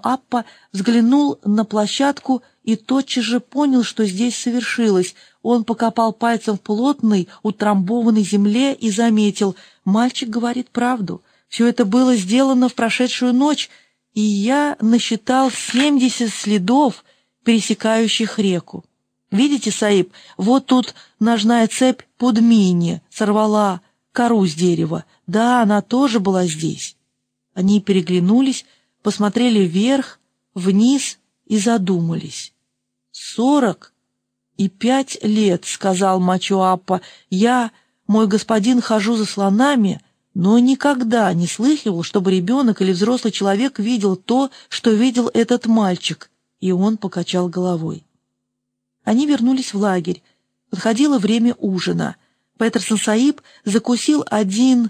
Аппа взглянул на площадку и тотчас же понял, что здесь совершилось. Он покопал пальцем в плотной, утрамбованной земле и заметил: мальчик говорит правду. Все это было сделано в прошедшую ночь, и я насчитал 70 следов, пересекающих реку. Видите, Саиб, вот тут ножная цепь Пудмини сорвала кору с дерева. Да, она тоже была здесь. Они переглянулись, посмотрели вверх, вниз и задумались. 45 лет, — сказал Мачо Аппа, — я, мой господин, хожу за слонами, но никогда не слыхивал, чтобы ребенок или взрослый человек видел то, что видел этот мальчик. И он покачал головой. Они вернулись в лагерь. Подходило время ужина. Петерсон Саиб закусил один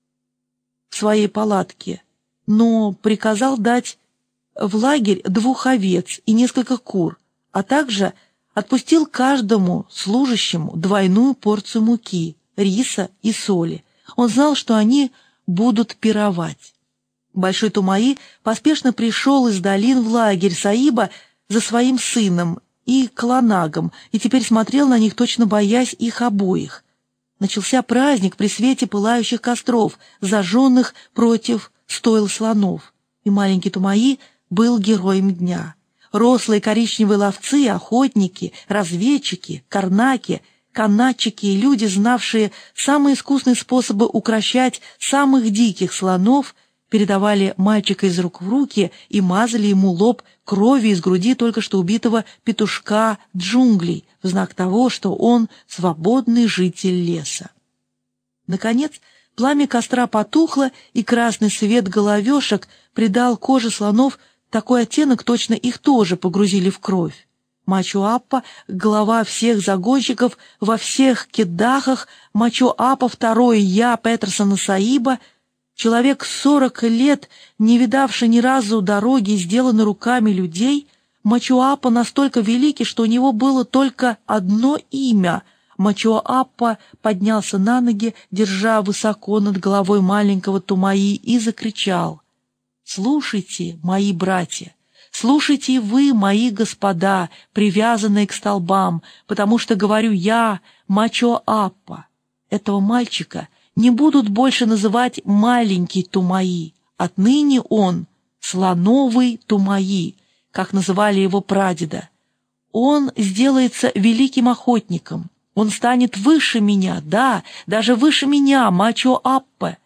в своей палатке, но приказал дать в лагерь 2 овец и несколько кур, а также отпустил каждому служащему 2 порцию муки, риса и соли. Он знал, что они будут пировать. Большой Тумаи поспешно пришел из долин в лагерь Саиба за своим сыном и Каланагом, и теперь смотрел на них, точно боясь их обоих. Начался праздник при свете пылающих костров, зажженных против стойл слонов, и маленький Тумаи был героем дня. Рослые коричневые ловцы, охотники, разведчики, карнаки, канатчики и люди, знавшие самые искусные способы укрощать самых диких слонов, передавали мальчика из рук в руки и мазали ему лоб кровью из груди только что убитого петушка джунглей в знак того, что он свободный житель леса. Наконец, пламя костра потухло, и красный свет головешек придал коже слонов такой оттенок, точно их тоже погрузили в кровь. Мачо Аппа, глава всех загонщиков во всех кедахах, Мачо Аппа II, я, Петерсона Саиба, человек 40 лет, не видавший ни разу дороги, сделанной руками людей, Мачо Аппа настолько великий, что у него было только одно имя. Мачо Аппа поднялся на ноги, держа высоко над головой маленького Тумаи, и закричал: «Слушайте, мои братья! Слушайте вы, мои господа, привязанные к столбам, потому что, говорю я, Мачо Аппа, этого мальчика не будут больше называть маленький Тумаи. Отныне он слоновый Тумаи, как называли его прадеда. Он сделается великим охотником. Он станет выше меня, да, даже выше меня, Мачо Аппа.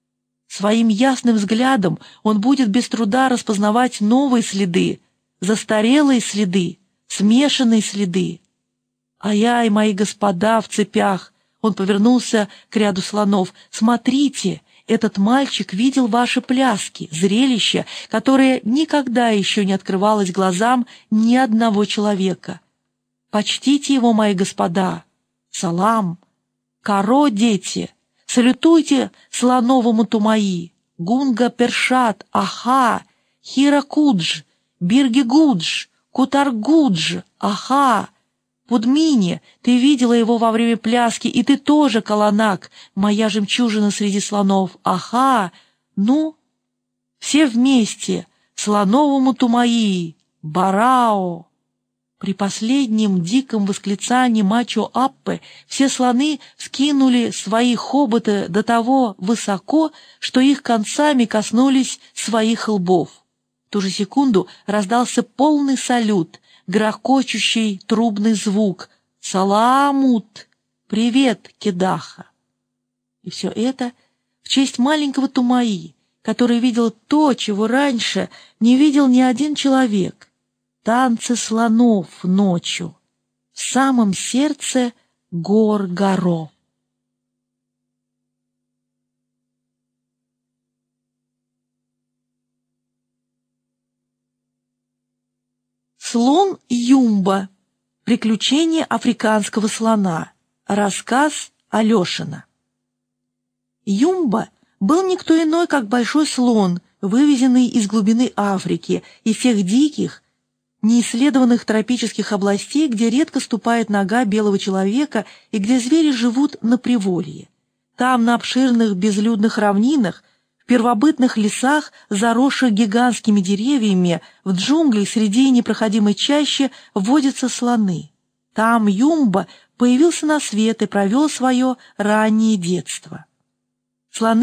Своим ясным взглядом он будет без труда распознавать новые следы, застарелые следы, смешанные следы. Ай-ай, мои господа в цепях!» Он повернулся к ряду слонов. «Смотрите, этот мальчик видел ваши пляски, зрелище, которое никогда еще не открывалось глазам ни одного человека. Почтите его, мои господа! Салам! Каро, дети! Салютуйте слоновому Тумаи! Гунга Першат, Аха! Хиракудж, Биргигудж, Кутаргудж, Аха! Пудмини, ты видела его во время пляски, и ты тоже, Каланак, моя жемчужина среди слонов. Аха! Ну, все вместе, слоновому Тумаи! Барао!» При последнем диком восклицании Мачо Аппы все слоны скинули свои хоботы до того высоко, что их концами коснулись своих лбов. В ту же секунду раздался полный салют, грохочущий трубный звук: «Саламут! Привет, Кедаха!» И все это в честь маленького Тумаи, который видел то, чего раньше не видел ни один человек — танцы слонов ночью в самом сердце гор Гаро. Слон Юмба. Приключения африканского слона. Рассказ Алешина. Юмба был никто иной, как большой слон, вывезенный из глубины Африки, из всех диких, неисследованных тропических областей, где редко ступает нога белого человека и где звери живут на приволье. Там, на обширных безлюдных равнинах, В первобытных лесах, заросших гигантскими деревьями, в джунглях среди непроходимой чащи водятся слоны. Там Юмба появился на свет и провел свое раннее детство. Слоны